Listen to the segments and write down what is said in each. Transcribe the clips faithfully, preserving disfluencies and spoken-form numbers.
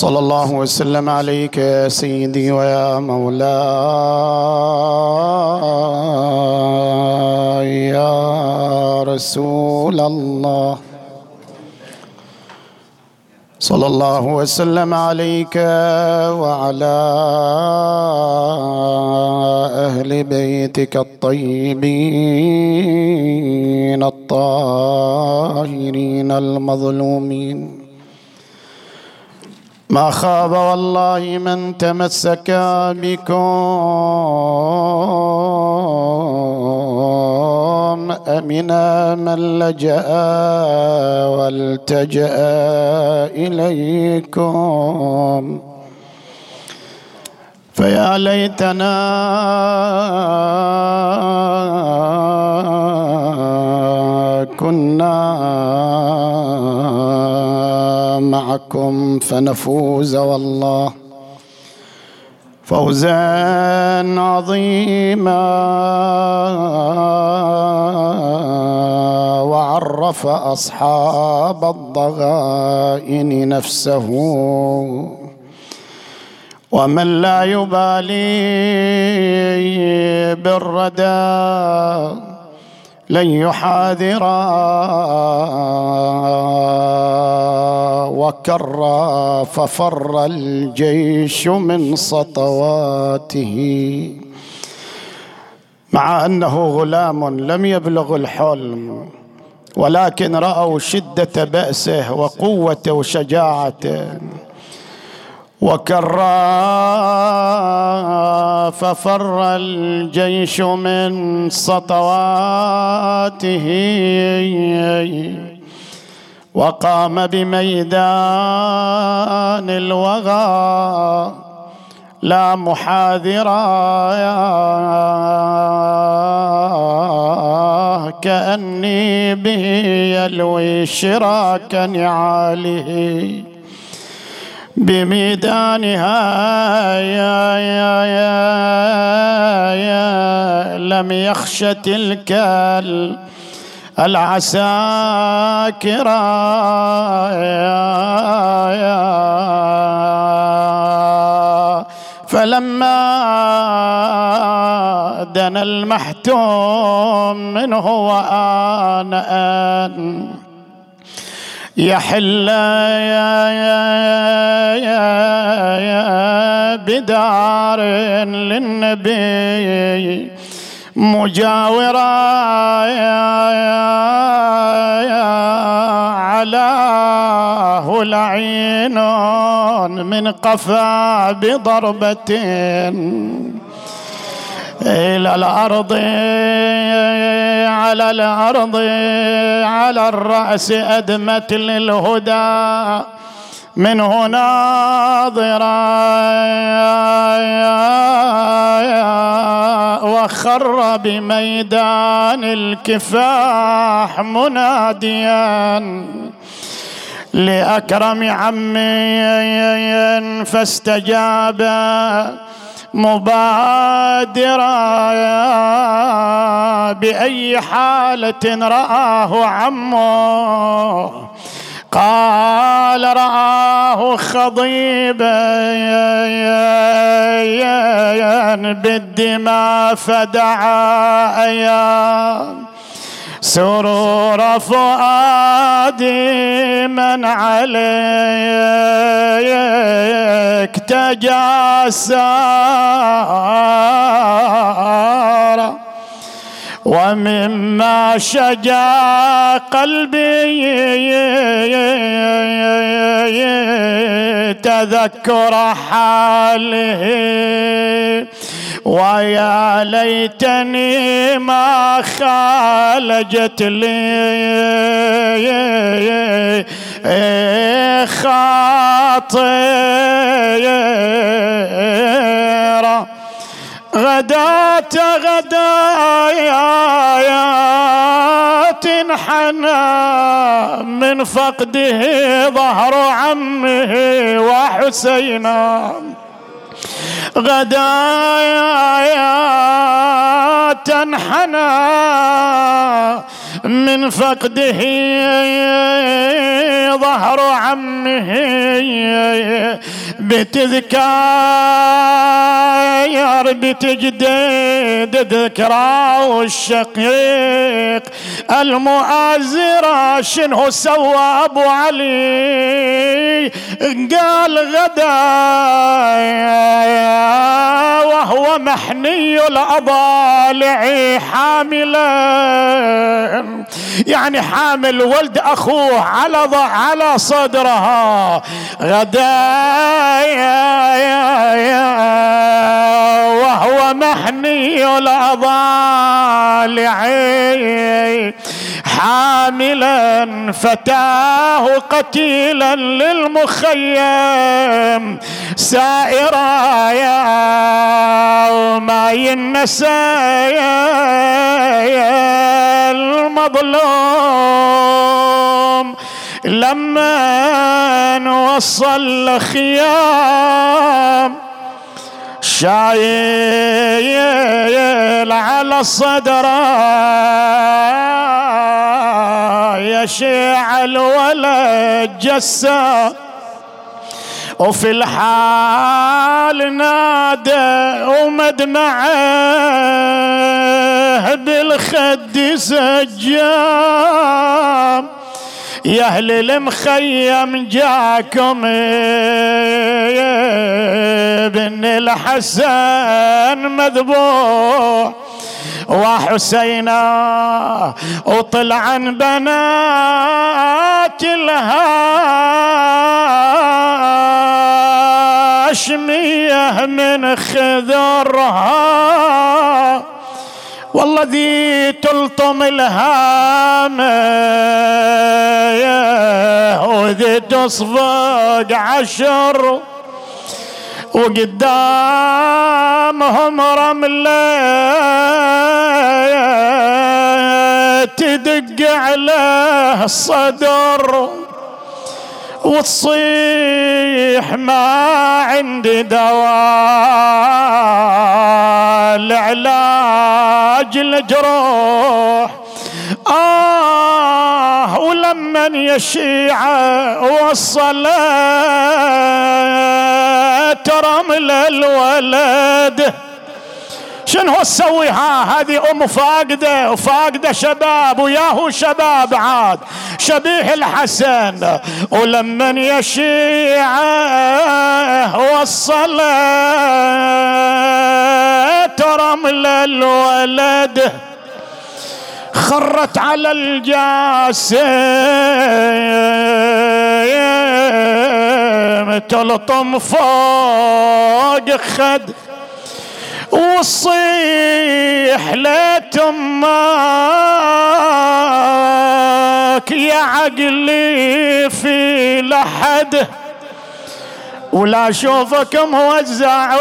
صلى الله وسلم عليك يا سيدي ويا مولاي يا رسول الله. صلى الله وسلم عليك وعلى أهل بيتك الطيبين الطاهرين المظلومين. ما خاب والله من تمسك بكم، أمنا من لجأ والتجأ إليكم. فيا ليتنا كنا معكم فنفوز والله فوزا عظيما. وعرف أصحاب الضغائن نفسه، ومن لا يبالي بالردى لن يحاذرا. وكر ففر الجيش من سطواته، مع أنه غلام لم يبلغ الحلم، ولكن رأوا شدة بأسه وقوة وشجاعته. وكر ففر الجيش من سطواته، وقام بميدان الوغى لا محاذرا. كأني به يلوي شراك نعاله بميدانها. يا يا يا يا لم يخش تلك العساكر. فلما دنا المحتوم منه وآن أن يحل يا يا يا يا بدار للنبي مجاورا، يا يا يا علاه لعين من قفا بضربة إلى الأرض، على الأرض على الرأس أدمت للهدى منه ناظرا. وخر بميدان الكفاح مناديا لأكرم عمي، فاستجاب مبادرا. بأي حالة رآه عمه؟ قال رآه خضيبا بالدماء فدعا يا سرور فؤادي من عليك تجاسر، ومما شجا قلبي تذكر حاله. ويا ليتني ما خالجت لي خاطر. غداة غدايات انحنى من فقده ظهر عمه وحسينا. غدايات انحنى من فقده ظهر عمه بتذكار بتجديد ذكراه الشقيق المؤازرة. شنو سوى أبو علي؟ قال غدا وهو محني الأضالع حاملا، يعني حامل ولد أخوه على على صدرها. غدا وهو محني الأضالع حاملا فتاه قتيلا للمخيم سائرا يوم ينسى المظلوم. لما وصل الخيام شايل على الصدر يشيع الولد جسا، وفي الحال نادى ومدمعه بالخد سجام. يا أهل المخيم جاكم ابن الحسن مذبوح وحسينا، وطلع عن بنات الهاشمية من خذرها. والله ذي تلطم الهامة وذي تصفق عشر، وقدامهم رملة تدق عليه الصدر، وتصيح ما عندي دواء لعلاج الجروح. آه ولمن يشيع وصلت رمل الولد. شنو تسوي؟ ها هذه أم فاقدة وفاقدة شباب وياهو شباب عاد شبيه الحسن. ولمن يشيع وصلت رمل الولد خرت على الجاسم تلطم فوق خد، وصيح لتماك يا عقلي في لحد، ولا اشوفك موزع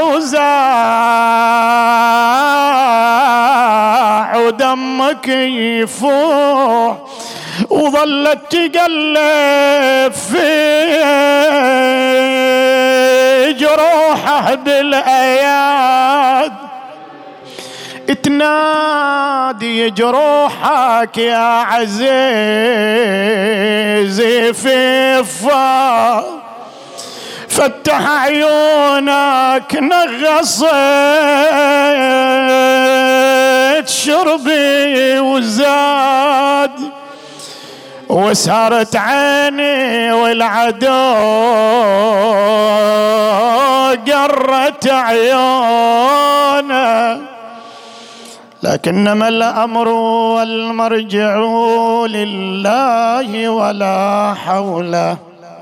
وزاع ودمك يفوح. وظلت تقلب في جروحه بالاياد، تنادي جروحك يا عزيزي في الفا. فتح عيونك نغصت شربي وزاد، وسهرت عيني والعدو قرت عيونه. لكنما الأمر والمرجع لله، ولا حول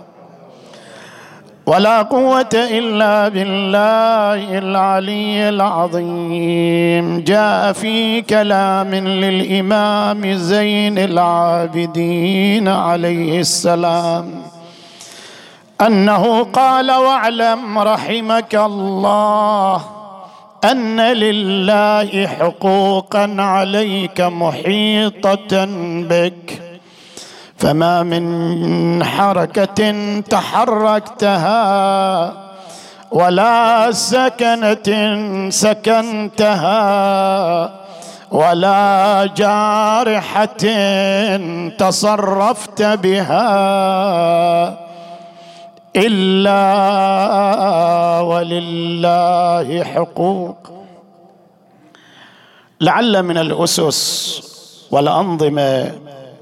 ولا قوة إلا بالله العلي العظيم. جاء في كلام للإمام زين العابدين عليه السلام أنه قال: واعلم رحمك الله أن لله حقوقا عليك محيطة بك، فما من حركة تحركتها ولا سكنة سكنتها ولا جارحة تصرفت بها إلا ولله حقوق. لعل من الأسس والأنظمة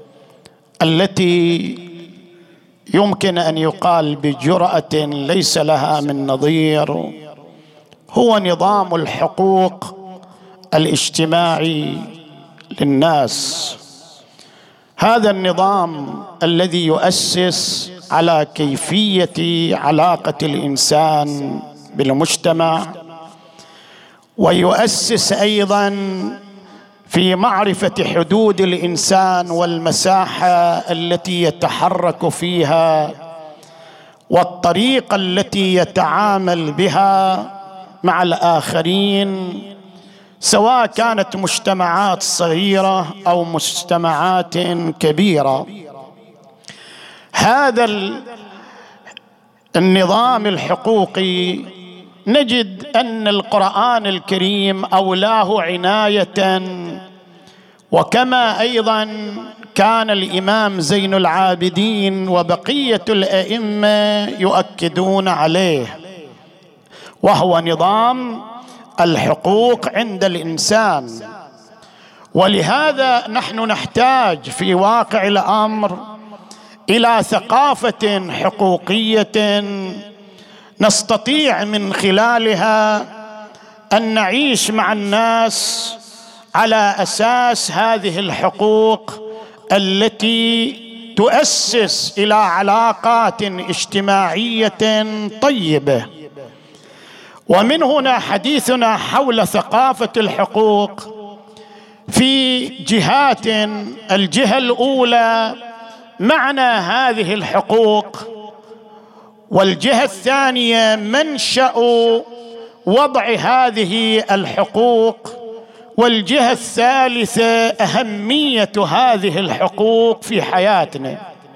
التي يمكن أن يقال بجرأة ليس لها من نظير هو نظام الحقوق الاجتماعي للناس. هذا النظام الذي يؤسس على كيفية علاقة الإنسان بالمجتمع، ويؤسس أيضا في معرفة حدود الإنسان والمساحة التي يتحرك فيها والطريقة التي يتعامل بها مع الآخرين، سواء كانت مجتمعات صغيرة أو مجتمعات كبيرة. هذا النظام الحقوقي نجد أن القرآن الكريم أولاه عناية، وكما أيضا كان الإمام زين العابدين وبقية الأئمة يؤكدون عليه، وهو نظام الحقوق عند الإنسان. ولهذا نحن نحتاج في واقع الأمر إلى ثقافة حقوقية نستطيع من خلالها أن نعيش مع الناس على أساس هذه الحقوق التي تؤسس إلى علاقات اجتماعية طيبة. ومن هنا حديثنا حول ثقافة الحقوق في جهات. الجهة الأولى معنى هذه الحقوق، والجهة الثانية منشأ وضع هذه الحقوق، والجهة الثالثة أهمية هذه الحقوق في حياتنا.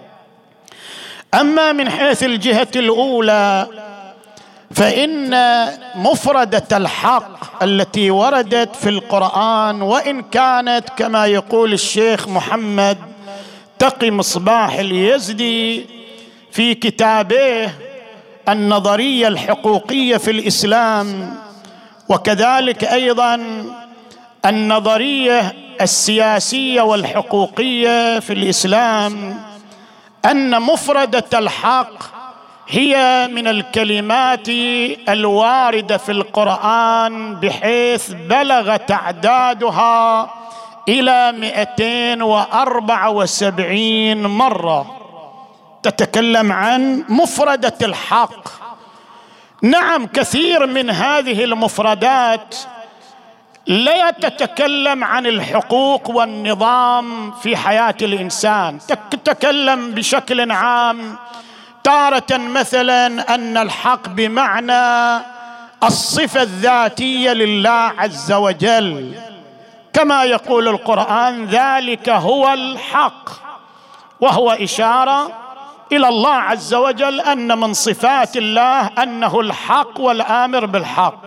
أما من حيث الجهة الأولى فإن مفردة الحق التي وردت في القرآن، وإن كانت كما يقول الشيخ محمد تقي مصباح اليزدي في كتابه النظرية الحقوقية في الإسلام، وكذلك أيضا النظرية السياسية والحقوقية في الإسلام، أن مفردة الحق هي من الكلمات الواردة في القرآن بحيث بلغ تعدادها إلى مئتين وأربعة وسبعين مرة تتكلم عن مفردة الحق. نعم، كثير من هذه المفردات لا تتكلم عن الحقوق والنظام في حياة الإنسان، تتكلم بشكل عام تارة مثلا أن الحق بمعنى الصفة الذاتية لله عز وجل، كما يقول القرآن ذلك هو الحق، وهو إشارة إلى الله عز وجل أن من صفات الله أنه الحق والآمر بالحق.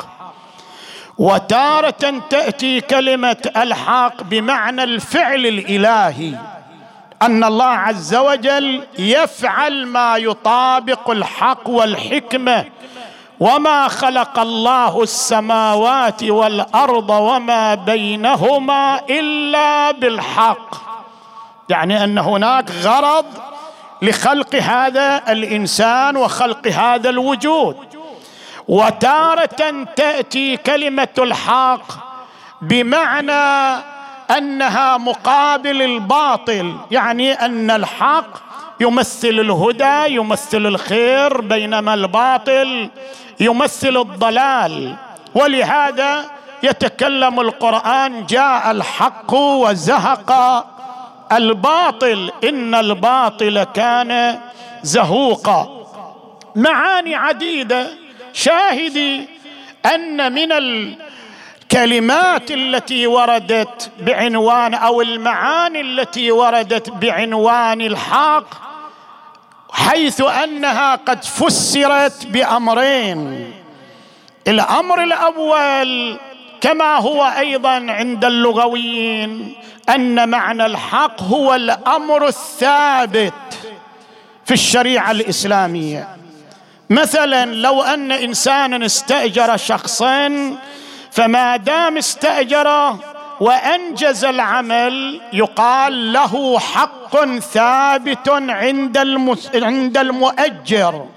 وتارة تأتي كلمة الحق بمعنى الفعل الإلهي، أن الله عز وجل يفعل ما يطابق الحق والحكمة، وما خلق الله السماوات والأرض وما بينهما إلا بالحق، يعني أن هناك غرض لخلق هذا الإنسان وخلق هذا الوجود. وتارة تأتي كلمة الحق بمعنى أنها مقابل الباطل، يعني أن الحق يمثل الهدى، يمثل الخير، بينما الباطل يمثل الضلال. ولهذا يتكلم القرآن جاء الحق وزهق الباطل إن الباطل كان زهوقا. معاني عديدة. شاهدي أن من الكلمات التي وردت بعنوان أو المعاني التي وردت بعنوان الحق، حيث أنها قد فسرت بأمرين. الأمر الأول كما هو أيضا عند اللغويين أن معنى الحق هو الأمر الثابت في الشريعة الإسلامية. مثلا لو أن إنسانا استأجر شخصا، فما دام استأجره وأنجز العمل يقال له حق ثابت عند عند المؤجر،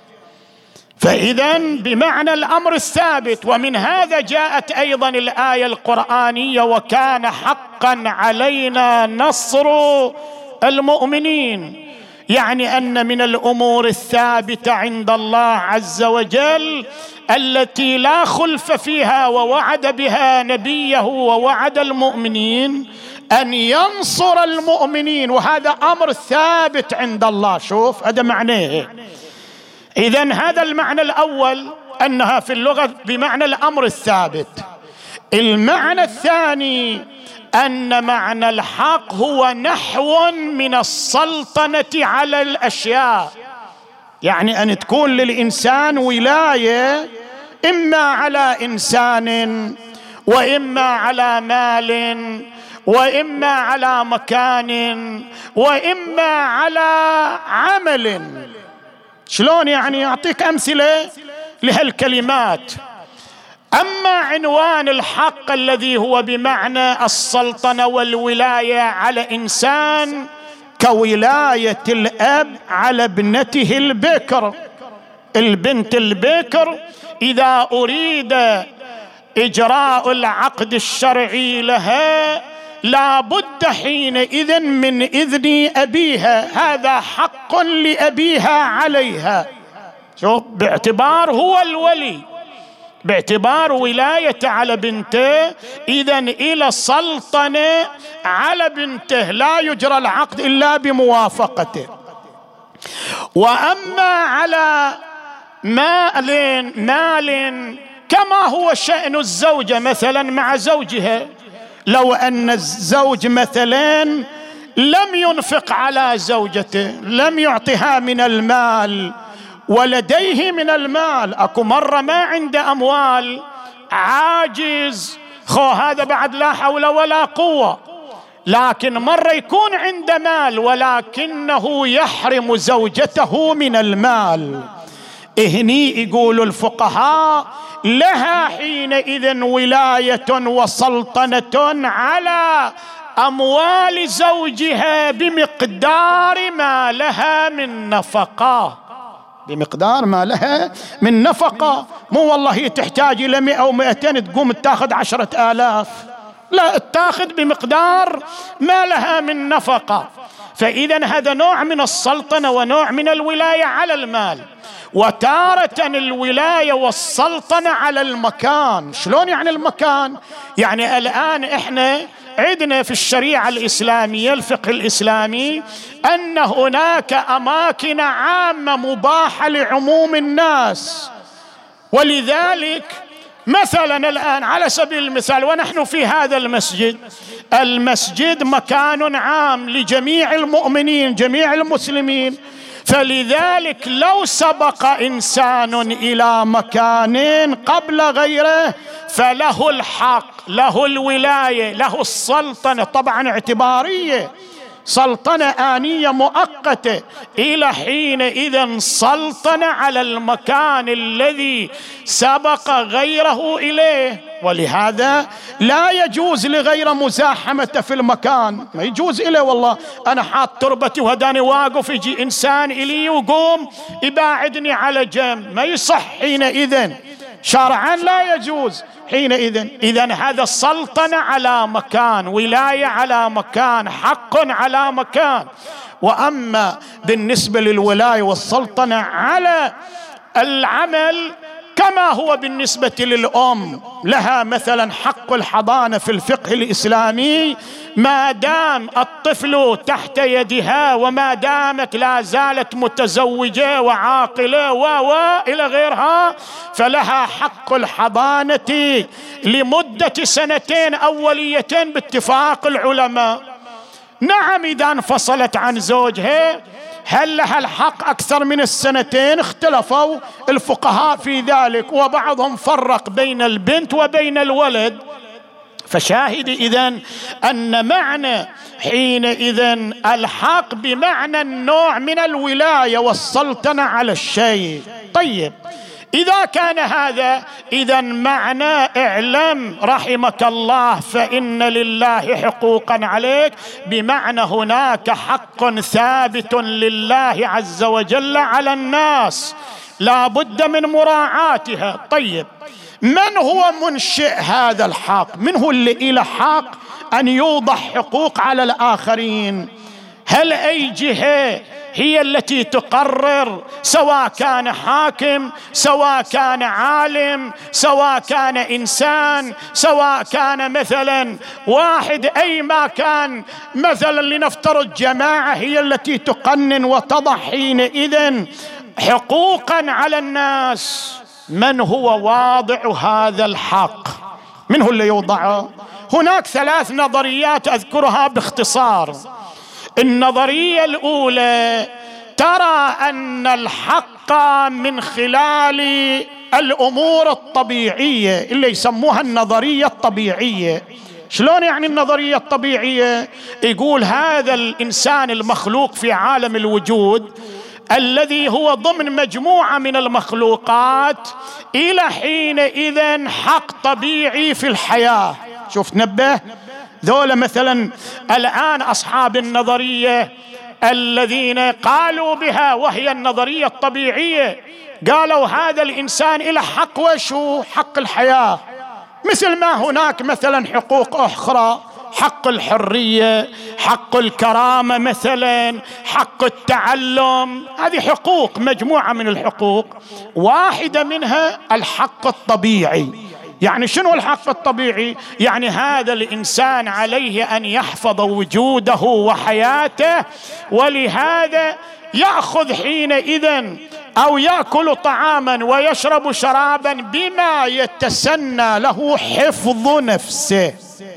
فإذا بمعنى الأمر الثابت. ومن هذا جاءت أيضا الآية القرآنية: وكان حقا علينا نصر المؤمنين، يعني أن من الأمور الثابتة عند الله عز وجل التي لا خلف فيها ووعد بها نبيه ووعد المؤمنين أن ينصر المؤمنين، وهذا أمر ثابت عند الله. شوف هذا معناه. إذن هذا المعنى الأول أنها في اللغة بمعنى الأمر الثابت. المعنى الثاني أن معنى الحق هو نحو من السلطنة على الأشياء، يعني أن تكون للإنسان ولاية إما على إنسان وإما على مال وإما على مكان وإما على عمل. شلون يعني؟ أعطيك أمثلة لهالكلمات. أما عنوان الحق الذي هو بمعنى السلطنة والولاية على إنسان كولاية الأب على ابنته البكر. البنت البكر إذا أريد إجراء العقد الشرعي لها لا بد حينئذ من إذن أبيها، هذا حق لأبيها عليها. شوف، باعتبار هو الولي، باعتبار ولايته على بنته، إذن إلى سلطنة على بنته، لا يجرى العقد إلا بموافقته. وأما على مال مال كما هو شأن الزوجة مثلا مع زوجها، لو أن الزوج مثلا لم ينفق على زوجته، لم يعطها من المال ولديه من المال، أكو مرة ما عنده أموال، عاجز، خو هذا بعد لا حول ولا قوة، لكن مرة يكون عنده مال ولكنه يحرم زوجته من المال. إهني يقول الفقهاء لها حينئذ ولاية وسلطنة على أموال زوجها بمقدار ما لها من نفقة، بمقدار ما لها من نفقة. مو والله تحتاج إلى مئة أو مئتين تقوم تاخذ عشرة آلاف، لا، تاخذ بمقدار ما لها من نفقة. فإذا هذا نوع من السلطنة ونوع من الولاية على المال. وتارة الولاية والسلطنة على المكان. شلون يعني المكان؟ يعني الآن إحنا عندنا في الشريعة الإسلامية الفقه الإسلامي أن هناك أماكن عامة مباحة لعموم الناس، ولذلك مثلا الآن على سبيل المثال ونحن في هذا المسجد، المسجد مكان عام لجميع المؤمنين جميع المسلمين، فلذلك لو سبق إنسان إلى مكان قبل غيره فله الحق، له الولاية، له السلطنة، طبعا اعتبارية، سلطنة آنية مؤقتة، إلى حينئذ سلطنة على المكان الذي سبق غيره إليه. ولهذا لا يجوز لغير مزاحمة في المكان، ما يجوز إليه والله أنا حاط تربتي وهداني واقف يجي إنسان إلي وقوم يباعدني على جنب، ما يصح حينئذ، شرعا لا يجوز حينئذ. إذن هذا سلطنة على مكان، ولاية على مكان، حق على مكان. وأما بالنسبة للولاية والسلطنة على العمل كما هو بالنسبة للأم، لها مثلا حق الحضانة في الفقه الإسلامي ما دام الطفل تحت يدها وما دامت لا زالت متزوجة وعاقلة وإلى غيرها، فلها حق الحضانة لمدة سنتين أوليتين باتفاق العلماء. نعم إذا انفصلت عن زوجها هل لها الحق أكثر من السنتين؟ اختلفوا الفقهاء في ذلك، وبعضهم فرق بين البنت وبين الولد. فشاهد إذن أن معنى حينئذ الحق بمعنى النوع من الولاية والسلطنة على الشيء. طيب إذا كان هذا إذن معنى اعلم رحمك الله فإن لله حقوقا عليك، بمعنى هناك حق ثابت لله عز وجل على الناس لا بد من مراعاتها. طيب من هو منشئ هذا الحق؟ من هو اللي إله حق أن يوضع حقوق على الآخرين؟ هل أي جهة هي التي تقرر، سواء كان حاكم، سواء كان عالم، سواء كان إنسان، سواء كان مثلا واحد، أي ما كان، مثلا لنفترض جماعة هي التي تقنن وتضع حينئذ حقوقا على الناس؟ من هو واضع هذا الحق؟ من هو اللي يوضعه؟ هناك ثلاث نظريات أذكرها باختصار. النظرية الأولى ترى أن الحق من خلال الأمور الطبيعية اللي يسموها النظرية الطبيعية. شلون يعني النظرية الطبيعية؟ يقول هذا الإنسان المخلوق في عالم الوجود الذي هو ضمن مجموعة من المخلوقات إلى حينئذ حق طبيعي في الحياة. شوف نبه ذولا مثلا الآن أصحاب النظرية الذين قالوا بها وهي النظرية الطبيعية، قالوا هذا الإنسان إلى حق، وشو حق الحياة، مثل ما هناك مثلا حقوق أخرى، حق الحرية، حق الكرامة مثلا، حق التعلم. هذه حقوق، مجموعة من الحقوق، واحدة منها الحق الطبيعي. يعني شنو الحق الطبيعي؟ يعني هذا الإنسان عليه أن يحفظ وجوده وحياته، ولهذا يأخذ حينئذ أو يأكل طعاما ويشرب شرابا بما يتسنى له حفظ نفسه.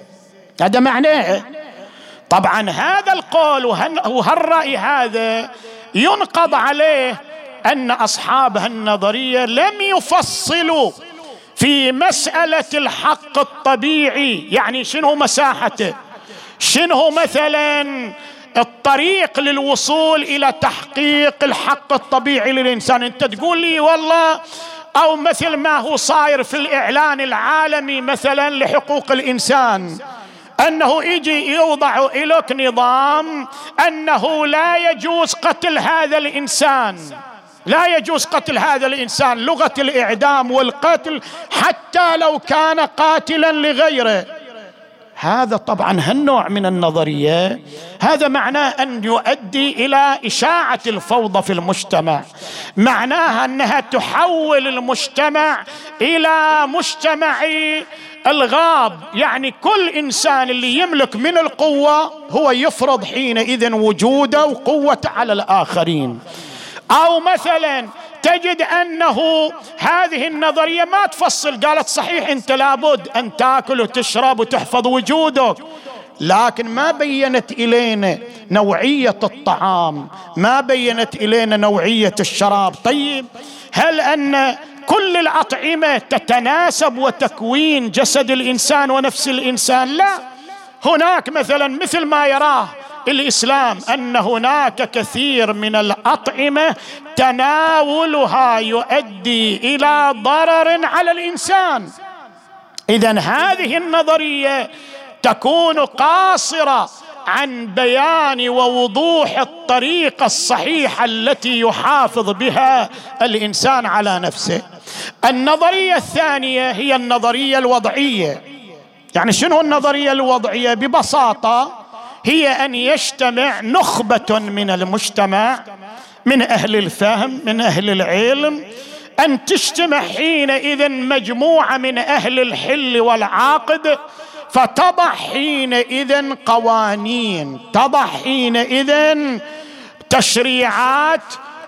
هذا معناه. طبعا هذا القول وهالرأي هذا ينقض عليه أن أصحاب النظرية لم يفصلوا في مسألة الحق الطبيعي، يعني شنو مساحته، شنو مثلا الطريق للوصول إلى تحقيق الحق الطبيعي للإنسان. أنت تقول لي والله، أو مثل ما هو صاير في الإعلان العالمي مثلا لحقوق الإنسان، أنه يجي يوضع إليك نظام أنه لا يجوز قتل هذا الإنسان، لا يجوز قتل هذا الإنسان، لغة الإعدام والقتل حتى لو كان قاتلا لغيره. هذا طبعا هالنوع من النظرية هذا معناه أن يؤدي إلى إشاعة الفوضى في المجتمع، معناها أنها تحول المجتمع إلى مجتمع الغاب، يعني كل إنسان اللي يملك من القوة هو يفرض حينئذ وجوده وقوته على الآخرين. أو مثلا تجد أنه هذه النظرية ما تفصل، قالت صحيح أنت لابد أن تأكل وتشرب وتحفظ وجودك، لكن ما بيّنت إلينا نوعية الطعام، ما بيّنت إلينا نوعية الشراب. طيب هل أن كل الأطعمة تتناسب وتكوين جسد الإنسان ونفس الإنسان؟ لا، هناك مثلا مثل ما يراه الإسلام أن هناك كثير من الأطعمة تناولها يؤدي إلى ضرر على الإنسان. إذن هذه النظرية تكون قاصرة عن بيان ووضوح الطريقة الصحيحة التي يحافظ بها الإنسان على نفسه. النظرية الثانية هي النظرية الوضعية. يعني شنو النظرية الوضعية؟ ببساطة هي أن يجتمع نخبة من المجتمع، من أهل الفهم، من أهل العلم، أن تجتمع حينئذ مجموعة من أهل الحل والعقد، فتضع حينئذ قوانين، تضع حينئذ تشريعات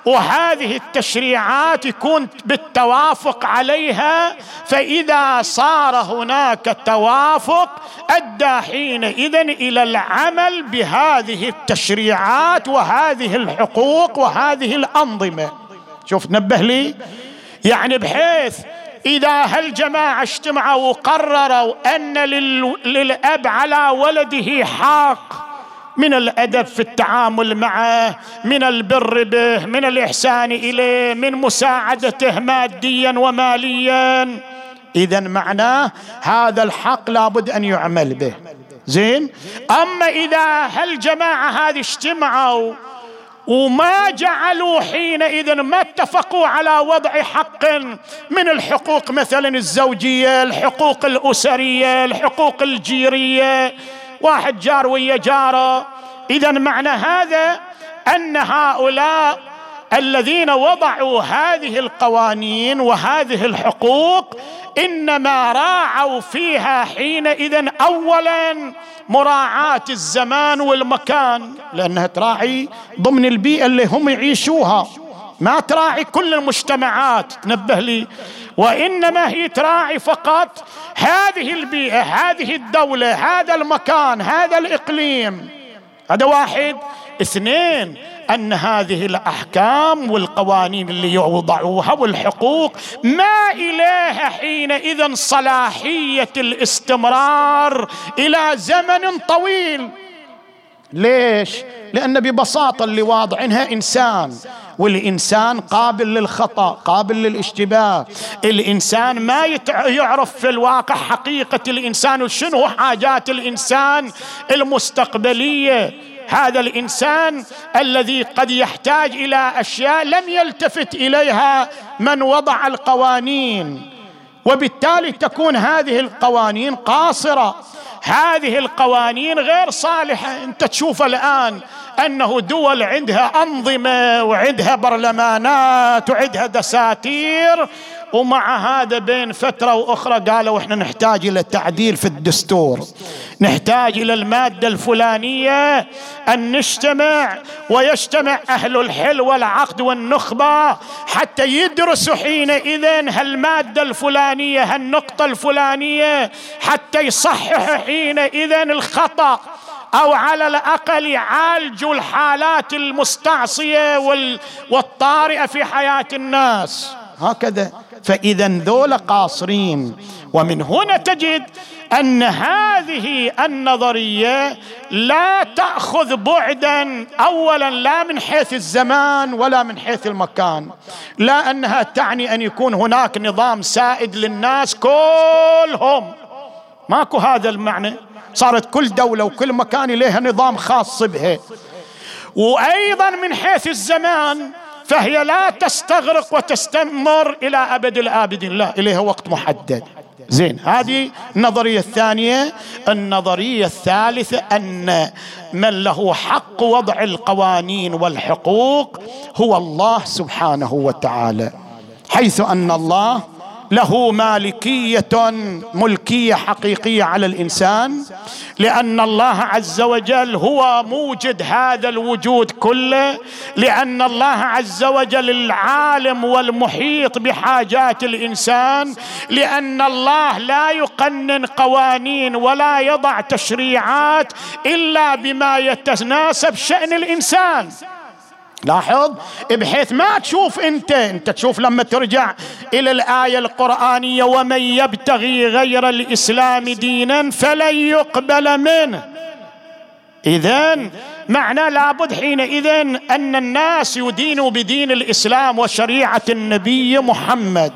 وهذه التشريعات يكون بالتوافق عليها. فإذا صار هناك توافق أدى حينئذ إلى العمل بهذه التشريعات وهذه الحقوق وهذه الأنظمة. شوف نبه لي، يعني بحيث إذا هالجماعة اجتمعوا وقرروا أن للأب على ولده حق من الأدب في التعامل معه، من البر به، من الإحسان إليه، من مساعدته ماديا وماليا، إذن معناه هذا الحق لابد أن يعمل به. زين. أما إذا هالجماعة هذه اجتمعوا وما جعلوا حينئذ ما اتفقوا على وضع حق من الحقوق، مثلا الزوجية، الحقوق الأسرية، الحقوق الجيرية، واحد جار ويا جاره، إذن معنى هذا أن هؤلاء الذين وضعوا هذه القوانين وهذه الحقوق إنما راعوا فيها حينئذ أولا مراعاة الزمان والمكان، لأنها تراعي ضمن البيئة اللي هم يعيشوها، ما تراعي كل المجتمعات، تنبه لي، وإنما هي تراعي فقط هذه البيئة، هذه الدولة، هذا المكان، هذا الإقليم. هذا واحد. اثنين، أن هذه الأحكام والقوانين اللي يوضعوها والحقوق ما إليها حينئذ صلاحية الاستمرار إلى زمن طويل. ليش؟ لأن ببساطة اللي واضعينها إنسان، والإنسان قابل للخطأ، قابل للاشتباه. الإنسان ما يعرف في الواقع حقيقة الإنسان وشنو حاجات الإنسان المستقبلية. هذا الإنسان الذي قد يحتاج إلى أشياء لم يلتفت إليها من وضع القوانين، وبالتالي تكون هذه القوانين قاصرة، هذه القوانين غير صالحة. أنت تشوف الآن أنه دول عندها أنظمة وعندها برلمانات وعندها دساتير، ومع هذا بين فترة وأخرى قالوا إحنا نحتاج إلى تعديل في الدستور، نحتاج إلى المادة الفلانية أن نجتمع، ويجتمع أهل الحل والعقد والنخبة حتى يدرسوا حينئذ هالمادة الفلانية، هالنقطة الفلانية، حتى يصححوا حينئذ الخطأ، أو على الأقل يعالجوا الحالات المستعصية والطارئة في حياة الناس. هكذا. فإذا ذول قاصرين. ومن هنا تجد أن هذه النظرية لا تأخذ بعدا أولا لا من حيث الزمان ولا من حيث المكان، لا أنها تعني أن يكون هناك نظام سائد للناس كلهم، ماكو هذا المعنى. صارت كل دولة وكل مكان لها نظام خاص بها. وأيضا من حيث الزمان فهي لا تستغرق وتستمر إلى أبد الآبدين، لا، إليها وقت محدد. زين. هذه النظرية الثانية. النظرية الثالثة أن من له حق وضع القوانين والحقوق هو الله سبحانه وتعالى، حيث أن الله له مالكية، ملكية حقيقية على الإنسان، لأن الله عز وجل هو موجد هذا الوجود كله، لأن الله عز وجل العالم والمحيط بحاجات الإنسان، لأن الله لا يقنن قوانين ولا يضع تشريعات إلا بما يتناسب شأن الإنسان. لاحظ، بحيث ما تشوف انت انت تشوف لما ترجع الى الآية القرآنية ومن يبتغي غير الإسلام دينا فلن يقبل منه. إذن معنى لابد حينئذ أن الناس يدينوا بدين الإسلام وشريعة النبي محمد.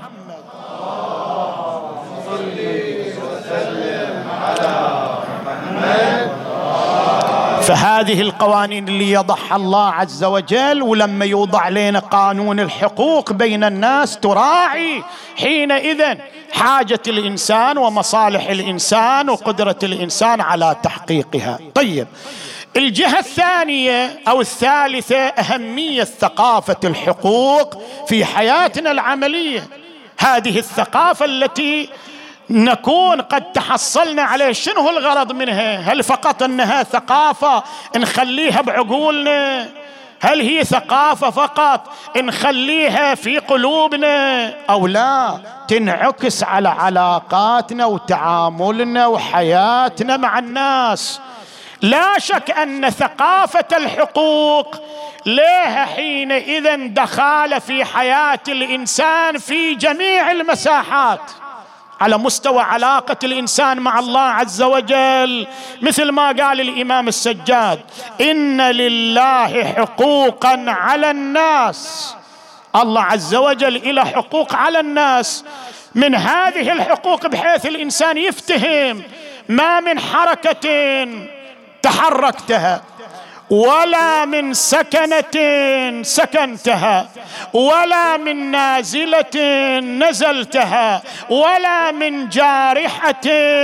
فهذه القوانين اللي يضعها الله عز وجل، ولما يوضع لنا قانون الحقوق بين الناس تراعي حينئذ حاجة الإنسان ومصالح الإنسان وقدرة الإنسان على تحقيقها. طيب، الجهة الثانية أو الثالثة أهمية ثقافة الحقوق في حياتنا العملية. هذه الثقافة التي نكون قد تحصلنا عليه، شنو الغرض منها؟ هل فقط أنها ثقافة نخليها بعقولنا هل هي ثقافة فقط نخليها في قلوبنا أو لا تنعكس على علاقاتنا وتعاملنا وحياتنا مع الناس؟ لا شك أن ثقافة الحقوق لها حينئذ دخل في حياة الإنسان في جميع المساحات، على مستوى علاقة الإنسان مع الله عز وجل، مثل ما قال الإمام السجاد: إن لله حقوقا على الناس. الله عز وجل إله حقوق على الناس، من هذه الحقوق بحيث الإنسان يفتهم ما من حركة تحركتها، ولا من سكنة سكنتها، ولا من نازلة نزلتها، ولا من جارحة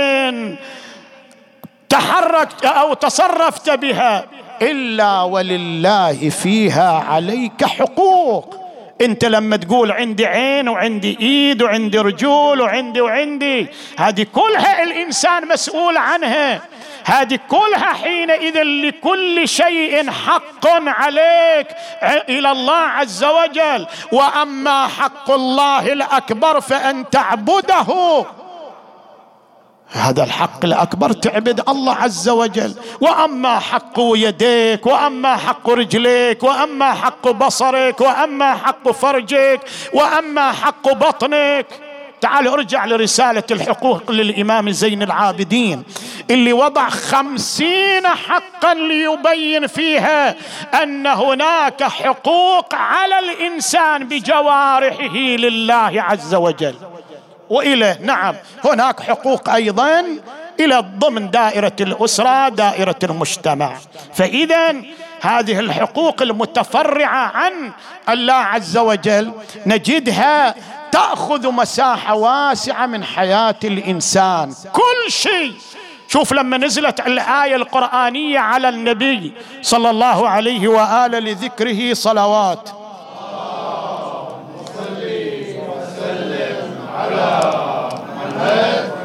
تحركت أو تصرفت بها، إلا ولله فيها عليك حقوق. انت لما تقول عندي عين وعندي ايد وعندي رجول وعندي وعندي هذه كلها الانسان مسؤول عنها، هذه كلها حينئذ لكل شيء حق عليك إلى الله عز وجل. وأما حق الله الأكبر فأن تعبده، هذا الحق الأكبر، تعبد الله عز وجل. وأما حق يديك، وأما حق رجليك، وأما حق بصرك، وأما حق فرجك، وأما حق بطنك. تعال ارجع لرسالة الحقوق للإمام زين العابدين اللي وضع خمسين حقا ليبين فيها أن هناك حقوق على الإنسان بجوارحه لله عز وجل، وإلى نعم هناك حقوق أيضا إلى ضمن دائرة الأسرة، دائرة المجتمع. فإذا هذه الحقوق المتفرعة عن الله عز وجل نجدها تأخذ مساحة واسعة من حياة الإنسان، كل شيء. شوف لما نزلت الآية القرآنية على النبي صلى الله عليه وآله لذكره صلوات، صلي وسلم على محمد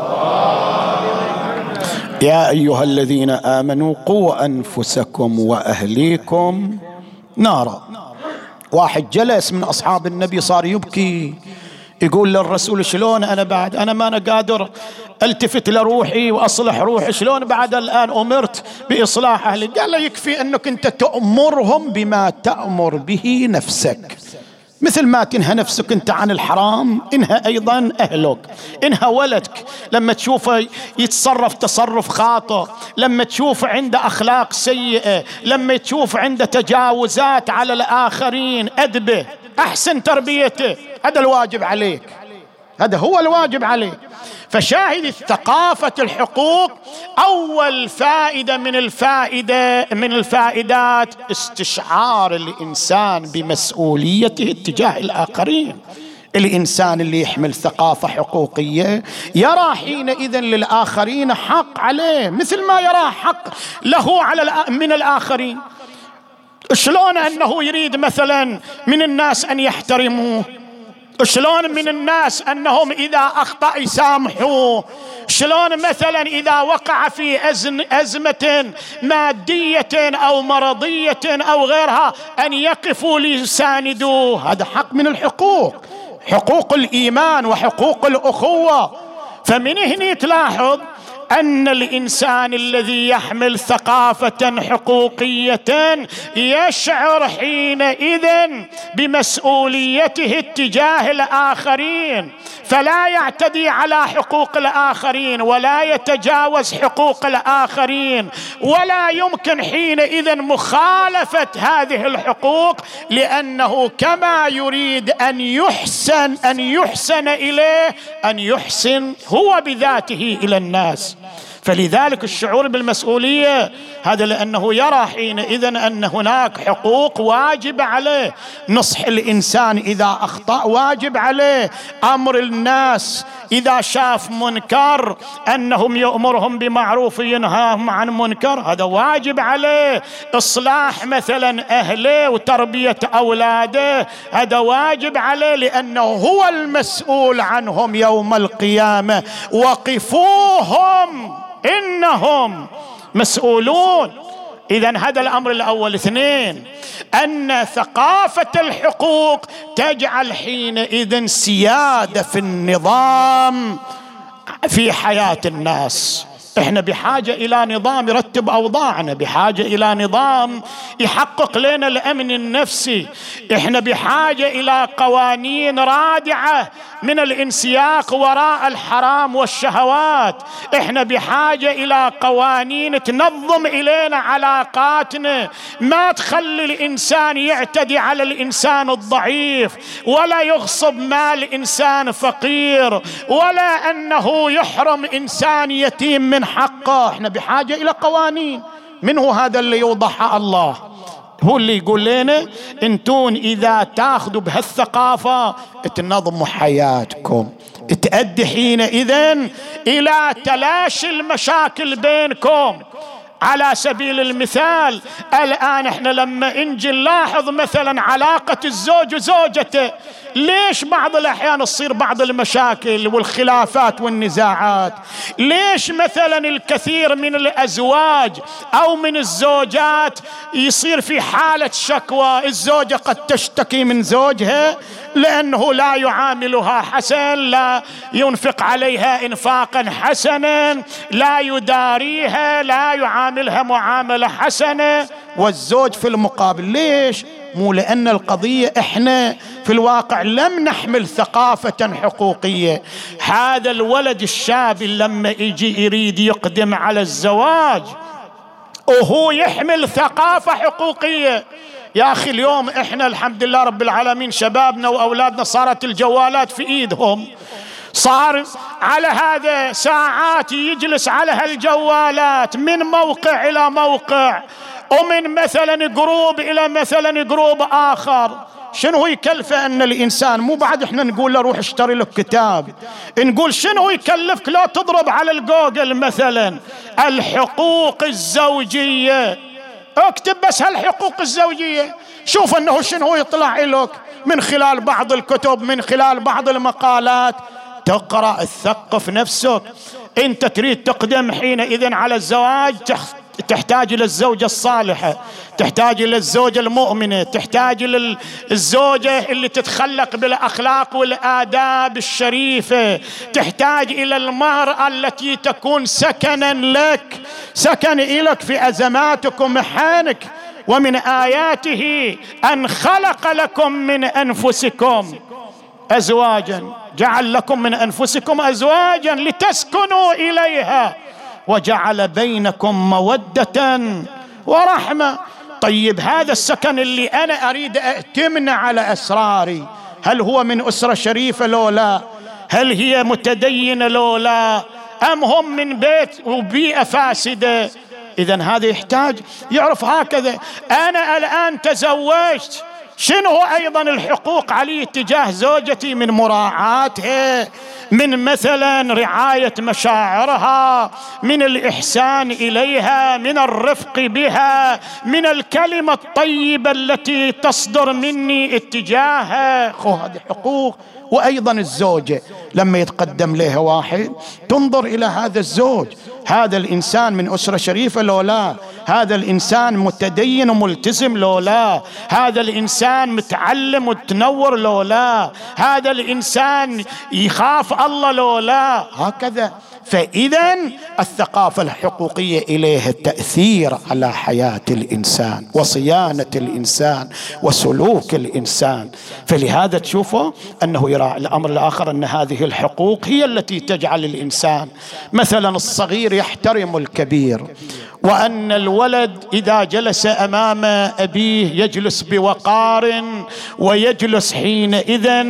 يا أيها الذين آمنوا قوا أنفسكم وأهليكم نارا. واحد جلس من أصحاب النبي صار يبكي، يقول للرسول: شلون أنا بعد أنا ما أنا قادر التفت لروحي وأصلح روحي، شلون بعد الآن أمرت بإصلاح أهلي؟ قال له: يكفي أنك أنت تأمرهم بما تأمر به نفسك، مثل ما تنهى نفسك أنت عن الحرام انهى أيضا أهلك، انهى ولدك لما تشوفه يتصرف تصرف خاطئ، لما تشوف عنده أخلاق سيئة، لما تشوف عنده تجاوزات على الآخرين أدبه، أحسن تربيته، هذا الواجب عليك، هذا هو الواجب عليك. فشاهد ثقافة الحقوق أول فائدة من الفائدة من الفائدات استشعار الإنسان بمسؤوليته اتجاه الآخرين. الإنسان اللي يحمل ثقافة حقوقية يرى حينئذ للآخرين حق عليه مثل ما يرى حق له على من الآخرين. شلون أنه يريد مثلا من الناس أن يحترموه، شلون من الناس أنهم إذا أخطأ يسامحوه، شلون مثلا إذا وقع في أزمة مادية أو مرضية أو غيرها أن يقفوا ليساندوه. هذا حق من الحقوق، حقوق الإيمان وحقوق الأخوة. فمن هنا تلاحظ أن الإنسان الذي يحمل ثقافة حقوقية يشعر حينئذ بمسؤوليته اتجاه الآخرين، فلا يعتدي على حقوق الآخرين ولا يتجاوز حقوق الآخرين، ولا يمكن حينئذ مخالفة هذه الحقوق، لأنه كما يريد أن يحسن أن يحسن إليه أن يحسن هو بذاته إلى الناس. فلذلك الشعور بالمسؤولية هذا لأنه يرى حينئذ أن هناك حقوق واجب عليه، نصح الإنسان إذا أخطأ واجب عليه، أمر الناس إذا شاف منكر أنهم يأمرهم بمعروف ينهاهم عن منكر هذا واجب عليه، إصلاح مثلا أهله وتربية أولاده هذا واجب عليه، لأنه هو المسؤول عنهم يوم القيامة. وقفوهم إنهم مسؤولون. إذن هذا الأمر الأول. اثنين، أن ثقافة الحقوق تجعل حينئذ سيادة في النظام في حياة الناس. احنا بحاجة الى نظام يرتب اوضاعنا، بحاجة الى نظام يحقق لنا الامن النفسي، احنا بحاجة الى قوانين رادعة من الانسياق وراء الحرام والشهوات، احنا بحاجة الى قوانين تنظم الينا علاقاتنا، ما تخلي الانسان يعتدي على الانسان الضعيف، ولا يغصب مال انسان فقير، ولا انه يحرم انسان يتيم من حقه. احنا بحاجة الى قوانين. من هو هذا اللي يوضحها؟ الله هو اللي يقول لنا انتون اذا تاخذوا بهالثقافة تنظموا حياتكم، تؤدي حينئذ الى تلاشي المشاكل بينكم. على سبيل المثال الآن احنا لما نجي نلاحظ مثلا علاقة الزوج وزوجته، ليش بعض الأحيان تصير بعض المشاكل والخلافات والنزاعات؟ ليش مثلا الكثير من الأزواج أو من الزوجات يصير في حالة شكوى؟ الزوجة قد تشتكي من زوجها لأنه لا يعاملها حسن، لا ينفق عليها إنفاقا حسنا، لا يداريها، لا يعاملها معاملة حسنة. والزوج في المقابل ليش؟ مو لأن القضية احنا في الواقع لم نحمل ثقافة حقوقية. هذا الولد الشاب لما يجي يريد يقدم على الزواج وهو يحمل ثقافة حقوقية. يا أخي اليوم إحنا الحمد لله رب العالمين شبابنا وأولادنا صارت الجوالات في إيدهم، صار على هذا ساعات يجلس على هالجوالات من موقع إلى موقع، ومن مثلا جروب إلى مثلا جروب آخر. شنو يكلفه أن الإنسان مو بعد إحنا نقول له روح اشتري لك كتاب، نقول شنو يكلفك لا تضرب على الجوجل مثلا الحقوق الزوجية، اكتب بس هالحقوق الزوجية، شوف أنه شنو يطلع لك من خلال بعض الكتب، من خلال بعض المقالات، تقرأ تثقف نفسك. أنت تريد تقدم حينئذ على الزواج، تحتاج إلى الزوجة الصالحة، تحتاج إلى الزوجة المؤمنة، تحتاج إلى الزوجة اللي تتخلق بالأخلاق والآداب الشريفة، تحتاج إلى المرأة التي تكون سكنا لك، سكن إليك في أزماتك ومحانك. ومن آياته أن خلق لكم من أنفسكم أزواجا، جعل لكم من أنفسكم أزواجا لتسكنوا إليها وجعل بينكم مودة ورحمة. طيب هذا السكن اللي أنا أريد أأتمن على أسراري، هل هو من أسرة شريفة لو لا؟ هل هي متدينة لو لا؟ أم هم من بيت وبيئة فاسدة؟ إذن هذا يحتاج يعرف هكذا. أنا الآن تزوجت، شنو هو أيضا الحقوق علي تجاه زوجتي من مراعاتها، من مثلا رعاية مشاعرها، من الإحسان إليها، من الرفق بها، من الكلمة الطيبة التي تصدر مني اتجاهها. خو هذه حقوق. وأيضا الزوجة لما يتقدم لها واحد تنظر إلى هذا الزوج، هذا الإنسان من أسرة شريفة لو لا؟ هذا الإنسان متدين وملتزم لو لا؟ هذا الإنسان متعلم وتنور لو لا؟ هذا الإنسان يخاف الله لو لا؟ هكذا. فإذا الثقافة الحقوقية إليها التأثير على حياة الإنسان وصيانة الإنسان وسلوك الإنسان. فلهذا تشوفوا أنه يرى الأمر الآخر أن هذه الحقوق هي التي تجعل الإنسان مثلا الصغير يحترم الكبير، وأن الولد إذا جلس أمام أبيه يجلس بوقار ويجلس حينئذ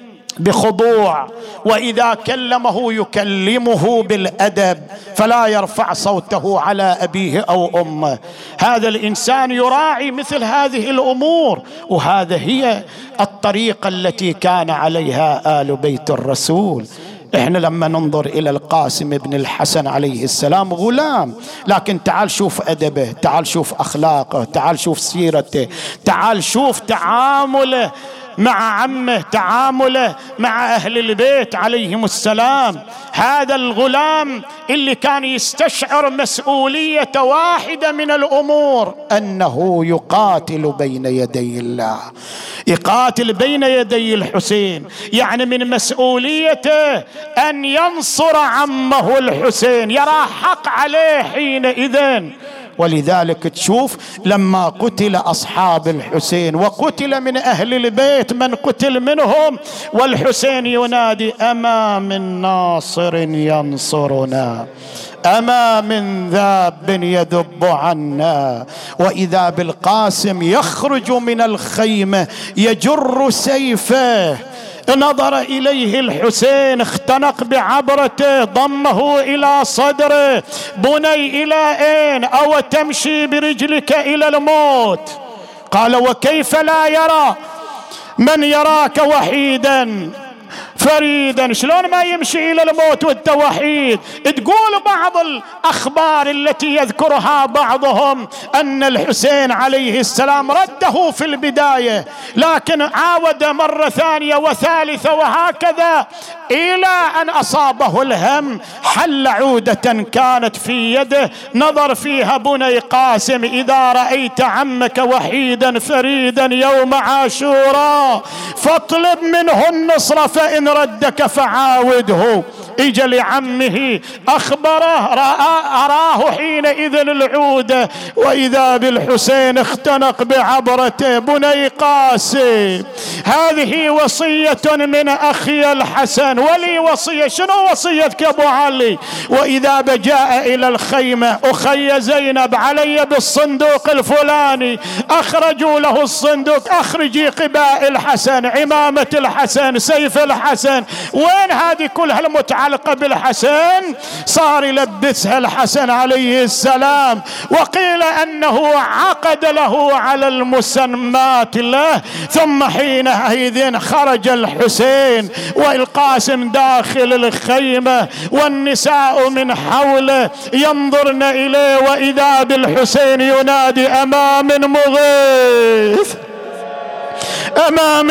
بخضوع، وإذا كلمه يكلمه بالأدب فلا يرفع صوته على أبيه أو أمه. هذا الإنسان يراعي مثل هذه الأمور، وهذا هي الطريقة التي كان عليها آل بيت الرسول. احنا لما ننظر الى القاسم بن الحسن عليه السلام غلام، لكن تعال شوف ادبه، تعال شوف اخلاقه، تعال شوف سيرته، تعال شوف تعامله مع عمه، تعامله مع أهل البيت عليهم السلام. هذا الغلام اللي كان يستشعر مسؤولية واحدة من الأمور، أنه يقاتل بين يدي الله، يقاتل بين يدي الحسين، يعني من مسؤوليته أن ينصر عمه الحسين، يرى حق عليه حينئذ. ولذلك تشوف لما قتل أصحاب الحسين وقتل من أهل البيت من قتل منهم، والحسين ينادي: أما من ناصر ينصرنا، أما من ذاب يذب عنا. وإذا بالقاسم يخرج من الخيمة يجر سيفه، نظر إليه الحسين، اختنق بعبرته، ضمه إلى صدره: بني إلى أين؟ أو تمشي برجلك إلى الموت؟ قال: وكيف لا يرى من يراك وحيدا فريدا؟ شلون ما يمشي إلى الموت وانت وحيد؟ تقول بعض الأخبار التي يذكرها بعضهم أن الحسين عليه السلام رده في البداية، لكن عاود مرة ثانية وثالثة وهكذا إلى أن أصابه الهم. حل عودة كانت في يده، نظر فيها: بني قاسم، إذا رأيت عمك وحيدا فريدا يوم عاشوراء فاطلب منه النصر، فإن ردك فعاوده. اجى لعمه أخبره، رأى أراه حينئذ العودة، وإذا بالحسين اختنق بعبرته: بني قاسم، هذه وصية من أخي الحسن، ولي وصية. شنو وصيتك يا أبو علي؟ وإذا بجاء إلى الخيمة: أخي زينب، علي بالصندوق الفلاني. أخرجوا له الصندوق: أخرجي قباء الحسن، عمامة الحسن، سيف الحسن. وين هذه كلها المتعلقة بالحسن؟ صار يلبسها الحسن عليه السلام. وقيل أنه عقد له على المسمات له. ثم حينئذ خرج الحسين والقاسم داخل الخيمة، والنساء من حوله ينظرن إليه، وإذا بالحسين ينادي: أمام مغيث، أمام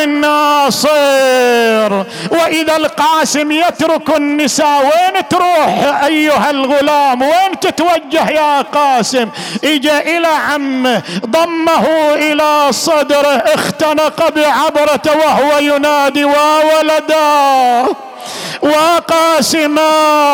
الناصر. وإذا القاسم يترك النساء: وين تروح أيها الغلام؟ وين تتوجه يا قاسم؟ إجا إلى عمه، ضمه إلى صدره، اختنق بعبرته وهو ينادي: وولدا وقاسما.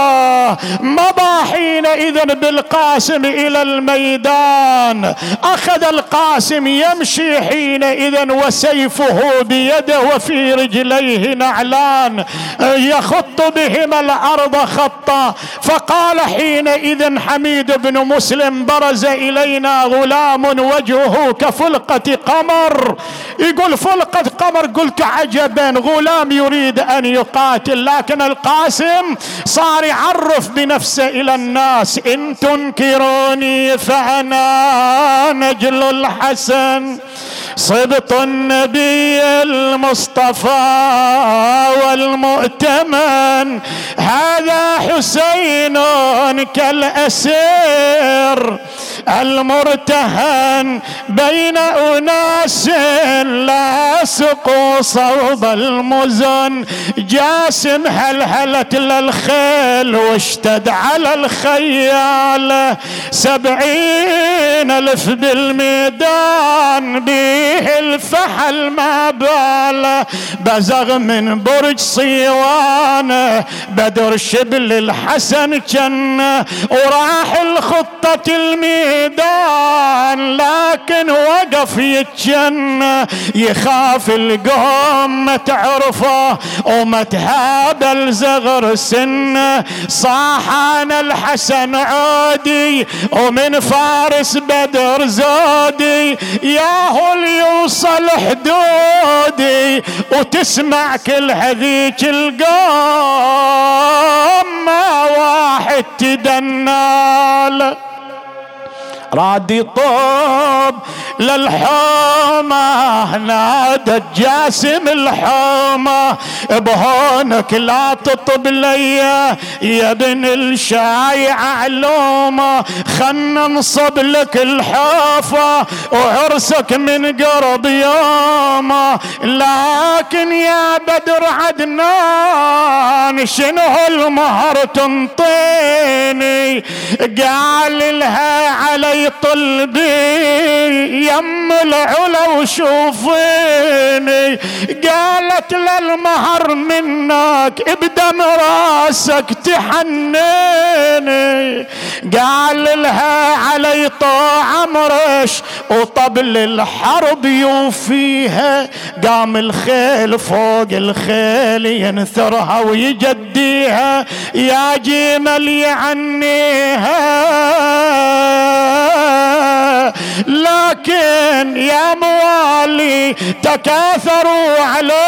مضى حينئذ بالقاسم إلى الميدان. أخذ القاسم يمشي حينئذ وسيفه بيده وفي رجليه نعلان يخط بهما الأرض خطا. فقال حينئذ حميد بن مسلم: برز إلينا غلام وجهه كفلقة قمر. يقول فلقة قمر، قلت عجبا، غلام يريد أن يقاتل. لكن القاسم صار يعرف بنفسه إلى الناس: إن تنكروني فأنا نجل الحسن، صبط النبي المصطفى والمؤتمن، هذا حسين كالأسير المرتهن بين أناس لا سقوا صوب المزن. جاسم هلهلت للخيل واشتد على الخيال، سبعين ألف بالميدان به الفحل ما بال. بزغ من برج صيوان بدر شبل الحسن جن، وراح الخطة الميدان لكن وقف يتجن. يخاف القوم ما تعرفه وما تهابل زغر سنه. صاحان الحسن عودي ومن فارس بدر زودي، ياهو ليوصل حدودي وتسمع كل هذيك القوم ما واحد تدنال. راد يطوب للحومة نادت جاسم الحومة بهونك لا تطب لي يا ابن الشايع علومة خلنا نصب لك الحوفة وعرسك من قرب يومه. لكن يا بدر عدنان شنو المهر تنطيني؟ قال لها علي طلبي يم العلا وشوفيني. قالت للمهر منك بدم راسك تحنيني. قال لها علي طاعة مرش وطبل الحرب يوفيها. قام الخيل فوق الخيل ينثرها ويجديها يا جمل يعنيها. لكن يا موالي تكاثروا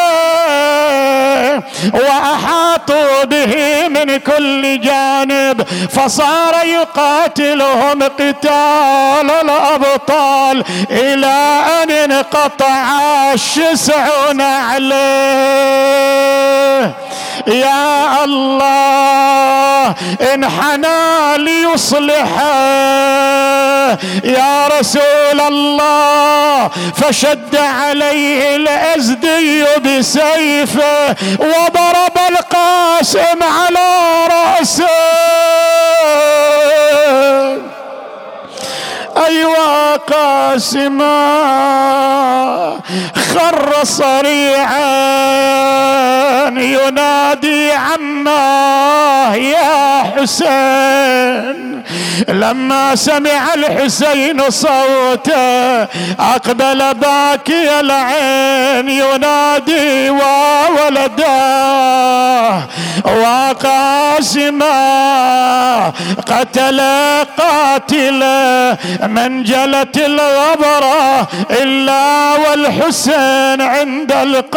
عليه وأحاطوا به من كل جانب فصار يقاتلهم قتال الأبطال إلى أن انقطع الشسعون عليه. يا الله انحنى ليصلحه يا رسول الله فشد عليه الأزدي بسيفه وضرب القاسم على رأسه. أيوة قاسما خر صريعا ينادي عماه يا حسين. لما سمع الحسين صوته أقبل باكي العين ينادي وولداه وقاسما قتل قاتله من جلت الغبرة إلا والحسين عند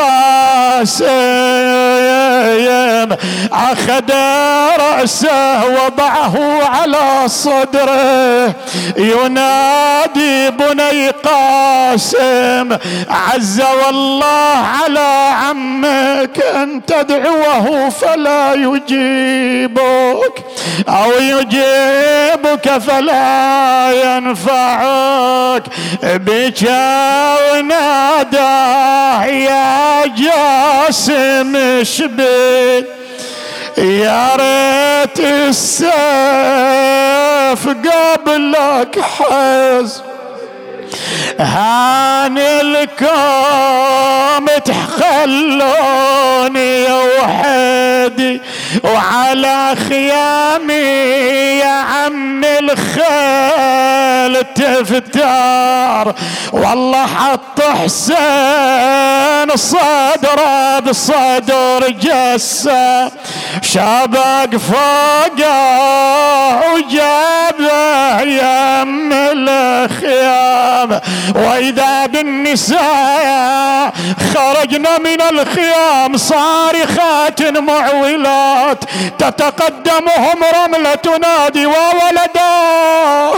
القاسم أخذ رأسه وضعه على صدره ينادي بني قاسم عز والله على عمك أن تدعوه فلا يجيبك أو يجيبك فلا ينفعك. بكى وناداه يا جاسم شبيت يا ريت السيف قبلك حز هان الكوم تخلوني وحدي وعلى خيامي يا عم الخيل تفتار. والله حط حسين صدره بصدر جسه شابك فوقه وجابه يم الخيام. وإذا بالنساء خرجنا من الخيام صارخات معولات تتقدمهم رملة تنادي وولداه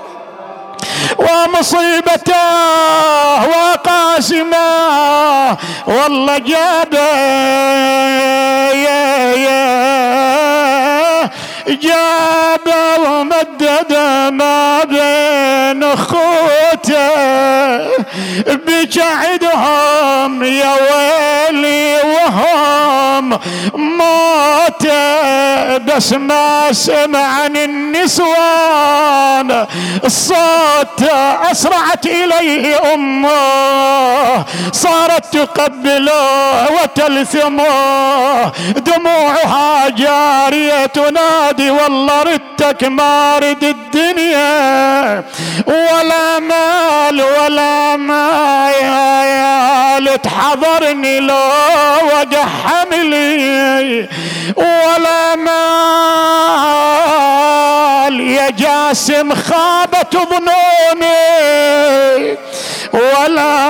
ومصيبته وقاسمه والله جابه يا يا جابه ومدد ما بين اخوته بجعدهم يا ويلي وهم موته. بس ما سمع عن النسوان الصوت أسرعت إليه أمه صارت تقبله وتلثمه دموعها جارية تنادي والله ردتك ما رد الدنيا ولا مال ولا مال تحضرني لو وقع حملي ولا مال يا جاسم خابت ظنوني ولا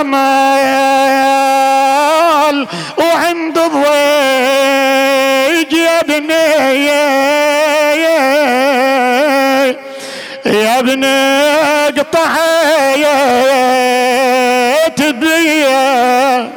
مال وعند الضيق يا ابني يا ابني ضحيت بيا